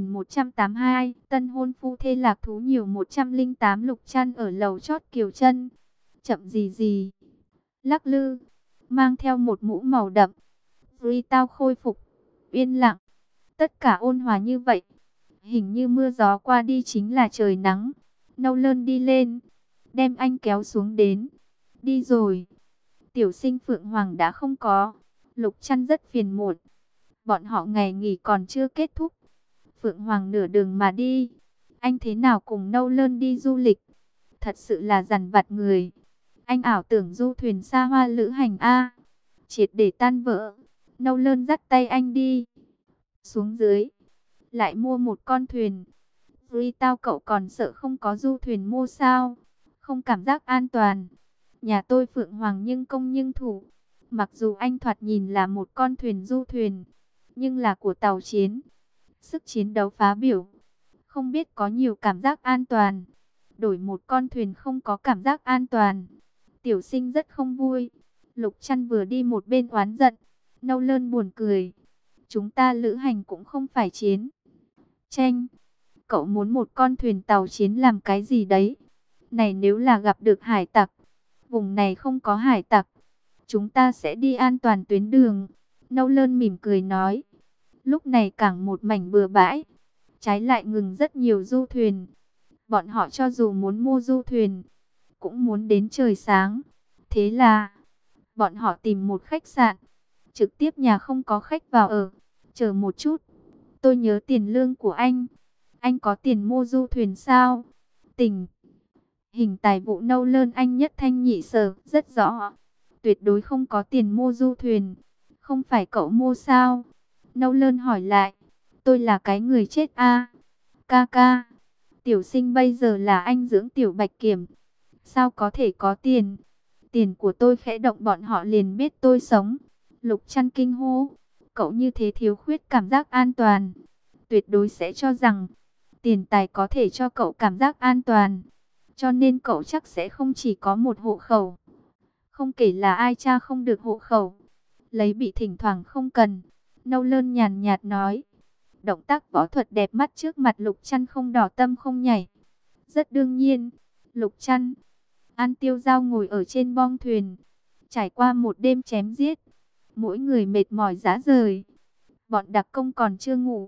A: 2182, tân hôn phu thê lạc thú nhiều 108. Lục Trăn ở lầu chót Kiều Chân, chậm gì gì, lắc lư, mang theo một mũ màu đậm. Free tao khôi phục, yên lặng, tất cả ôn hòa như vậy. Hình như mưa gió qua đi chính là trời nắng. Nâu Lơn đi lên, đem anh kéo xuống đến. Đi rồi. Tiểu sinh Phượng Hoàng đã không có. Lục Trăn rất phiền muộn. Bọn họ ngày nghỉ còn chưa kết thúc. Phượng Hoàng nửa đường mà đi. Anh thế nào cùng Nâu Lơn đi du lịch? Thật sự là dằn vặt người. Anh ảo tưởng du thuyền xa hoa lữ hành a, triệt để tan vỡ. Nâu Lơn dắt tay anh đi xuống dưới, lại mua một con thuyền. Free tao cậu còn sợ không có du thuyền mua sao? Không cảm giác an toàn. Nhà tôi Phượng Hoàng nhưng công nhưng thủ. Mặc dù anh thoạt nhìn là một con thuyền du thuyền, nhưng là của tàu chiến. Sức chiến đấu phá biểu. Không biết có nhiều cảm giác an toàn. Đổi một con thuyền không có cảm giác an toàn. Tiểu sinh rất không vui. Lục Trăn vừa đi một bên oán giận. Nâu Lơn buồn cười. Chúng ta lữ hành cũng không phải chiến tranh. Cậu muốn một con thuyền tàu chiến làm cái gì đấy? Này nếu là gặp được hải tặc, vùng này không có hải tặc, chúng ta sẽ đi an toàn tuyến đường. Nâu Lơn mỉm cười nói. Lúc này cảng một mảnh bừa bãi, trái lại ngừng rất nhiều du thuyền. Bọn họ cho dù muốn mua du thuyền, cũng muốn đến trời sáng. Thế là, bọn họ tìm một khách sạn, trực tiếp nhà không có khách vào ở. Chờ một chút, tôi nhớ tiền lương của anh. Anh có tiền mua du thuyền sao? Tình hình tài vụ Nâu Lơn anh nhất thanh nhị sở rất rõ. Tuyệt đối không có tiền mua du thuyền. Không phải cậu mua sao? Nâu Lơn hỏi lại. Tôi là cái người chết a. Ca ca, tiểu sinh bây giờ là anh dưỡng tiểu Bạch Kiểm. Sao có thể có tiền? Tiền của tôi khẽ động bọn họ liền biết tôi sống. Lục Trăn kinh hô. Cậu như thế thiếu khuyết cảm giác an toàn. Tuyệt đối sẽ cho rằng tiền tài có thể cho cậu cảm giác an toàn. Cho nên cậu chắc sẽ không chỉ có một hộ khẩu. Không kể là ai cha không được hộ khẩu. Lấy bị thỉnh thoảng không cần. Nâu Lơn nhàn nhạt nói. Động tác võ thuật đẹp mắt trước mặt Lục Trăn không đỏ tâm không nhảy. Rất đương nhiên. Lục Trăn, An Tiêu Giao ngồi ở trên bong thuyền. Trải qua một đêm chém giết, mỗi người mệt mỏi rã rời. Bọn đặc công còn chưa ngủ.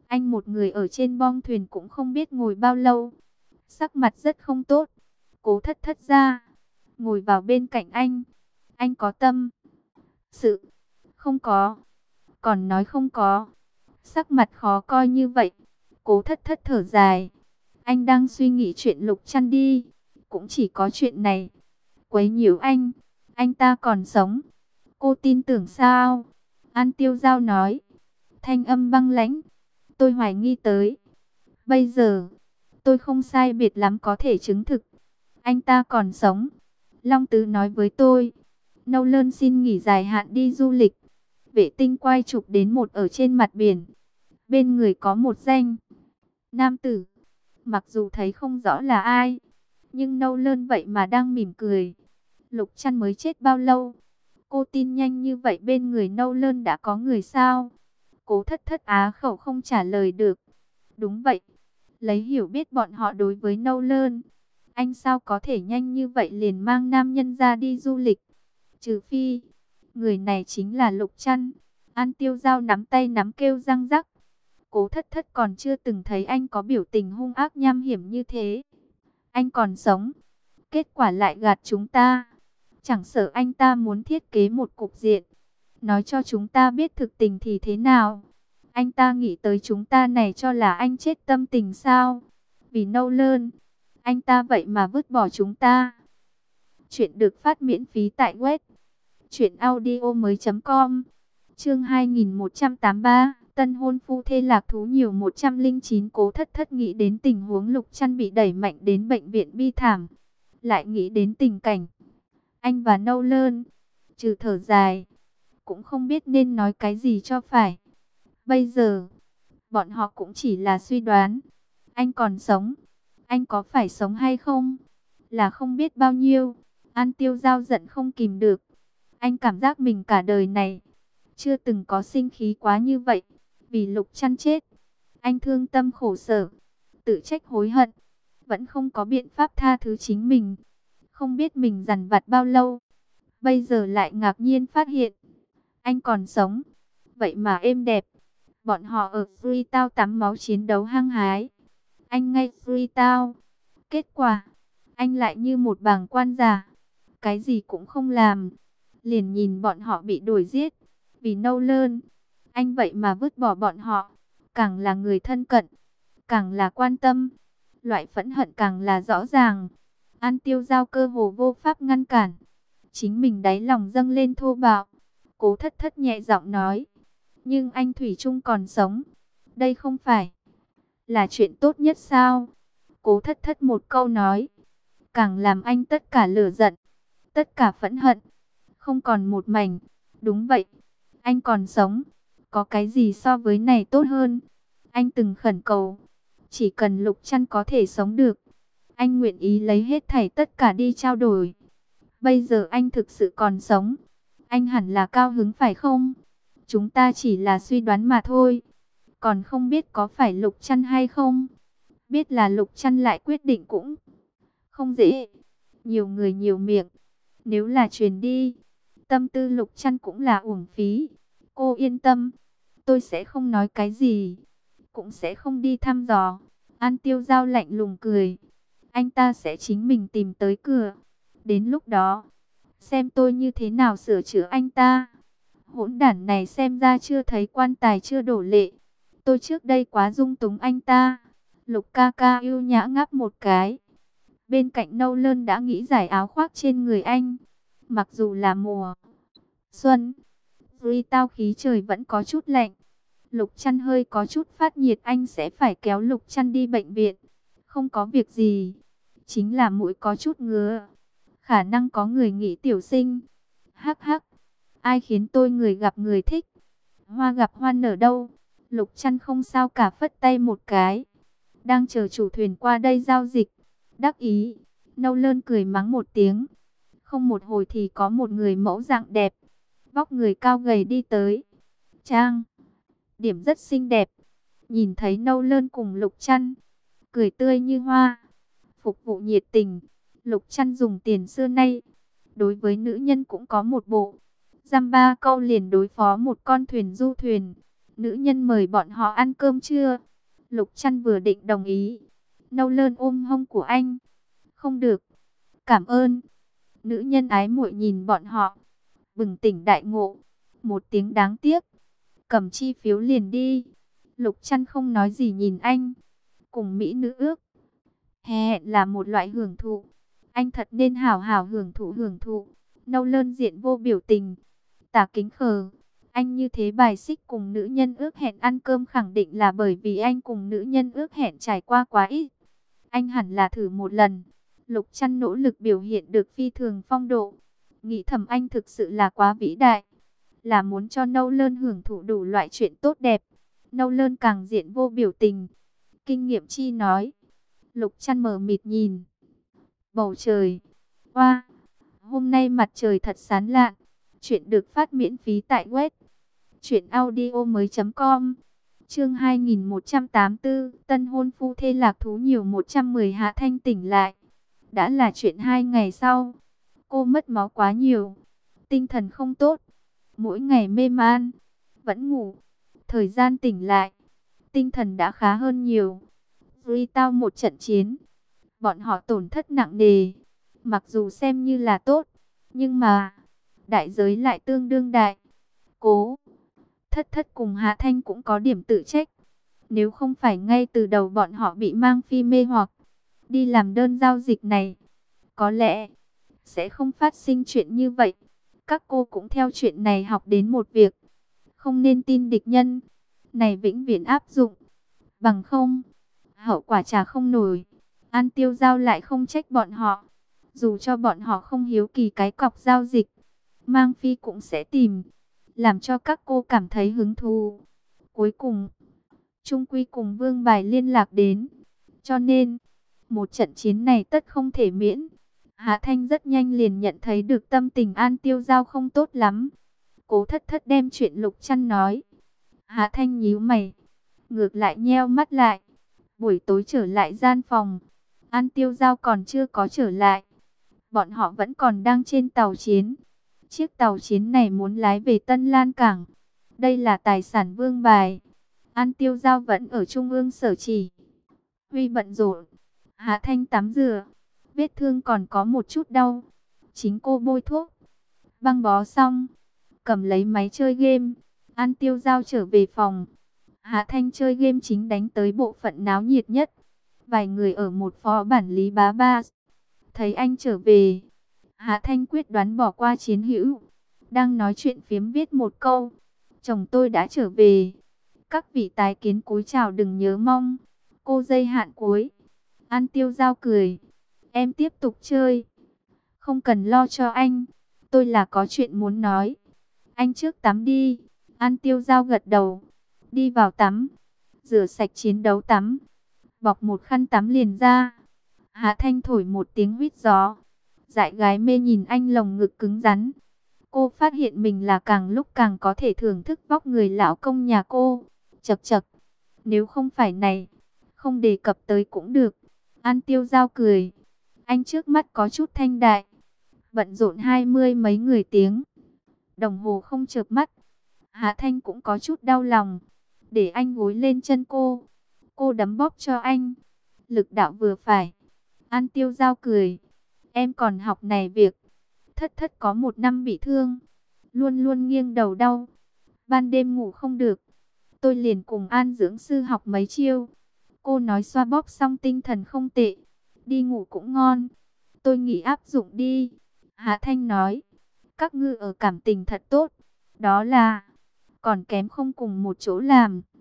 A: Anh một người ở trên bong thuyền cũng không biết ngồi bao lâu. Sắc mặt rất không tốt. Cố Thất Thất ra, ngồi vào bên cạnh anh. Anh có tâm sự? Không có. Còn nói không có. Sắc mặt khó coi như vậy. Cố Thất Thất thở dài. Anh đang suy nghĩ chuyện Lục Trăn đi. Cũng chỉ có chuyện này quấy nhiễu anh ta còn sống. Cô tin tưởng sao? An Tiêu Giao nói, thanh âm băng lãnh. Tôi hoài nghi tới. Bây giờ, tôi không sai biệt lắm có thể chứng thực. Anh ta còn sống. Long Tứ nói với tôi. Nâu Lơn xin nghỉ dài hạn đi du lịch. Vệ tinh quay chụp đến một ở trên mặt biển. Bên người có một danh nam tử. Mặc dù thấy không rõ là ai, nhưng Nâu Lơn vậy mà đang mỉm cười. Lục Trăn mới chết bao lâu? Cô tin nhanh như vậy bên người Nâu Lơn đã có người sao? Cố Thất Thất á khẩu không trả lời được. Đúng vậy. Lấy hiểu biết bọn họ đối với Nâu Lơn, anh sao có thể nhanh như vậy liền mang nam nhân ra đi du lịch? Trừ phi, người này chính là Lục Trăn. An Tiêu Giao nắm tay nắm kêu răng rắc. Cố Thất Thất còn chưa từng thấy anh có biểu tình hung ác nham hiểm như thế. Anh còn sống, kết quả lại gạt chúng ta. Chẳng sợ anh ta muốn thiết kế một cục diện, nói cho chúng ta biết thực tình thì thế nào. Anh ta nghĩ tới chúng ta này cho là anh chết tâm tình sao? Vì Nâu Lơn, anh ta vậy mà vứt bỏ chúng ta. Chuyện được phát miễn phí tại web truyệnaudiomoi.com. Chương 2183, tân hôn phu thê lạc thú nhiều 109. Cố Thất Thất nghĩ đến tình huống Lục Trăn bị đẩy mạnh đến bệnh viện bi thảm, lại nghĩ đến tình cảnh anh và Nâu Lơn, trừ thở dài, cũng không biết nên nói cái gì cho phải. Bây giờ, bọn họ cũng chỉ là suy đoán. Anh còn sống, anh có phải sống hay không? Là không biết bao nhiêu. An Tiêu Giao giận không kìm được. Anh cảm giác mình cả đời này chưa từng có sinh khí quá như vậy. Vì Lục Trăn chết, anh thương tâm khổ sở, tự trách hối hận, vẫn không có biện pháp tha thứ chính mình. Không biết mình dằn vặt bao lâu, bây giờ lại ngạc nhiên phát hiện anh còn sống. Vậy mà êm đẹp. Bọn họ ở Freetown tắm máu chiến đấu hăng hái. Anh ngay Freetown. Kết quả, anh lại như một bàng quan già, cái gì cũng không làm, liền nhìn bọn họ bị đuổi giết. Vì Nâu Lơn, anh vậy mà vứt bỏ bọn họ. Càng là người thân cận, càng là quan tâm, loại phẫn hận càng là rõ ràng. An Tiêu Giao cơ hồ vô pháp ngăn cản, chính mình đáy lòng dâng lên thô bạo. Cố Thất Thất nhẹ giọng nói, nhưng anh thủy chung còn sống, đây không phải là chuyện tốt nhất sao? Cố Thất Thất một câu nói, càng làm anh tất cả lửa giận, tất cả phẫn hận, không còn một mảnh. Đúng vậy, anh còn sống, có cái gì so với này tốt hơn? Anh từng khẩn cầu, chỉ cần Lục Trăn có thể sống được, anh nguyện ý lấy hết thảy tất cả đi trao đổi. Bây giờ anh thực sự còn sống, anh hẳn là cao hứng phải không? Chúng ta chỉ là suy đoán mà thôi, còn không biết có phải Lục Trăn hay không. Biết là Lục Trăn lại quyết định cũng không dễ. Nhiều người nhiều miệng, nếu là truyền đi, tâm tư Lục Trăn cũng là uổng phí. Cô yên tâm, tôi sẽ không nói cái gì, cũng sẽ không đi thăm dò. An Tiêu Giao lạnh lùng cười, anh ta sẽ chính mình tìm tới cửa. Đến lúc đó, xem tôi như thế nào sửa chữa anh ta. Hỗn đản này xem ra chưa thấy quan tài chưa đổ lệ. Tôi trước đây quá dung túng anh ta. Lục ca ca yêu nhã ngáp một cái. Bên cạnh Nâu Lơn đã nghĩ giải áo khoác trên người anh. Mặc dù là mùa xuân, Freetown khí trời vẫn có chút lạnh. Lục Trăn hơi có chút phát nhiệt, anh sẽ phải kéo Lục Trăn đi bệnh viện. Không có việc gì, chính là mũi có chút ngứa, khả năng có người nghĩ tiểu sinh. Hắc hắc, ai khiến tôi người gặp người thích, hoa gặp hoa nở đâu. Lục Trăn không sao cả, phất tay một cái, đang chờ chủ thuyền qua đây giao dịch. Đắc ý, Nâu Lơn cười mắng một tiếng. Không một hồi thì có một người mẫu dạng đẹp, vóc người cao gầy đi tới. Trang điểm rất xinh đẹp. Nhìn thấy Nâu Lơn cùng Lục Trăn, cười tươi như hoa, phục vụ nhiệt tình. Lục Trăn dùng tiền xưa nay, đối với nữ nhân cũng có một bộ. Dăm ba câu liền đối phó một con thuyền du thuyền. Nữ nhân mời bọn họ ăn cơm chưa? Lục Trăn vừa định đồng ý, Nâu Lơn ôm hông của anh. Không được, cảm ơn. Nữ nhân ái muội nhìn bọn họ, bừng tỉnh đại ngộ. Một tiếng đáng tiếc, cầm chi phiếu liền đi. Lục Trăn không nói gì nhìn anh. Cùng mỹ nữ ước hẹn là một loại hưởng thụ. Anh thật nên hảo hảo hưởng thụ hưởng thụ. Nâu Lơn diện vô biểu tình. Tả Kính khờ. Anh như thế bài xích cùng nữ nhân ước hẹn ăn cơm khẳng định là bởi vì anh cùng nữ nhân ước hẹn trải qua quá ít. Anh hẳn là thử một lần. Lục Trăn nỗ lực biểu hiện được phi thường phong độ. Nghĩ thầm anh thực sự là quá vĩ đại. Là muốn cho Nâu Lơn hưởng thụ đủ loại chuyện tốt đẹp. Nâu Lơn càng diện vô biểu tình. Kinh nghiệm chi nói. Lục Trăn mờ mịt nhìn bầu trời. Oa, hôm nay mặt trời thật sáng lạn. Chuyện được phát miễn phí tại web truyệnaudiomoi.com. Chương 2184, tân hôn phu thê lạc thú nhiều 110. Hạ Thanh tỉnh lại. Đã là chuyện 2 ngày sau. Cô mất máu quá nhiều, tinh thần không tốt, mỗi ngày mê man, vẫn ngủ. Thời gian tỉnh lại, tinh thần đã khá hơn nhiều. Tao một trận chiến, bọn họ tổn thất nặng nề. Mặc dù xem như là tốt, nhưng mà đại giới lại tương đương đại. Cố Thất Thất cùng Hạ Thanh cũng có điểm tự trách. Nếu không phải ngay từ đầu bọn họ bị Mang Phi mê hoặc đi làm đơn giao dịch này, có lẽ sẽ không phát sinh chuyện như vậy. Các cô cũng theo chuyện này học đến một việc. Không nên tin địch nhân. Này vĩnh viễn áp dụng. Bằng không, hậu quả trả không nổi. An Tiêu Giao lại không trách bọn họ. Dù cho bọn họ không hiếu kỳ cái cọc giao dịch, Mang Phi cũng sẽ tìm, làm cho các cô cảm thấy hứng thú. Cuối cùng, Trung Quy cùng Vương Bài liên lạc đến. Cho nên, một trận chiến này tất không thể miễn. Hạ Thanh rất nhanh liền nhận thấy được tâm tình An Tiêu Giao không tốt lắm. Cố Thất Thất đem chuyện Lục Trăn nói. Hạ Thanh nhíu mày, ngược lại nheo mắt lại. Buổi tối trở lại gian phòng, An Tiêu Giao còn chưa có trở lại. Bọn họ vẫn còn đang trên tàu chiến. Chiếc tàu chiến này muốn lái về Tân Lan Cảng. Đây là tài sản Vương Bài. An Tiêu Giao vẫn ở Trung ương Sở Chỉ huy bận rộn. Hạ Thanh tắm rửa, vết thương còn có một chút đau. Chính cô bôi thuốc, băng bó xong, cầm lấy máy chơi game. An Tiêu Giao trở về phòng. Hạ Thanh chơi game chính đánh tới bộ phận náo nhiệt nhất. Vài người ở một phó bản Lý Bá Ba thấy anh trở về, Hạ Thanh quyết đoán bỏ qua chiến hữu. Đang nói chuyện phiếm viết một câu: chồng tôi đã trở về. Các vị tái kiến cúi chào đừng nhớ mong. Cô dây hạn cuối. An Tiêu Giao cười. Em tiếp tục chơi. Không cần lo cho anh. Tôi là có chuyện muốn nói. Anh trước tắm đi. An Tiêu Giao gật đầu. Đi vào tắm. Rửa sạch chiến đấu tắm. Bọc một khăn tắm liền ra. Hạ Thanh thổi một tiếng huýt gió. Dại gái mê nhìn anh lồng ngực cứng rắn. Cô phát hiện mình là càng lúc càng có thể thưởng thức vóc người lão công nhà cô. Chậc chậc. Nếu không phải này, không đề cập tới cũng được. An Tiêu Giao cười. Anh trước mắt có chút thanh đại. Bận rộn 20 mấy người tiếng. Đồng hồ không chợp mắt. Hạ Thanh cũng có chút đau lòng. Để anh gối lên chân cô. Cô đấm bóp cho anh. Lực đạo vừa phải. An Tiêu Giao cười. Em còn học này việc. Thất Thất có 1 năm bị thương. Luôn luôn nghiêng đầu đau. Ban đêm ngủ không được. Tôi liền cùng An dưỡng sư học mấy chiêu. Cô nói xoa bóp xong tinh thần không tệ. Đi ngủ cũng ngon. Tôi nghĩ áp dụng đi. Hạ Thanh nói. Các ngư ở cảm tình thật tốt. Đó là còn kém không cùng một chỗ làm.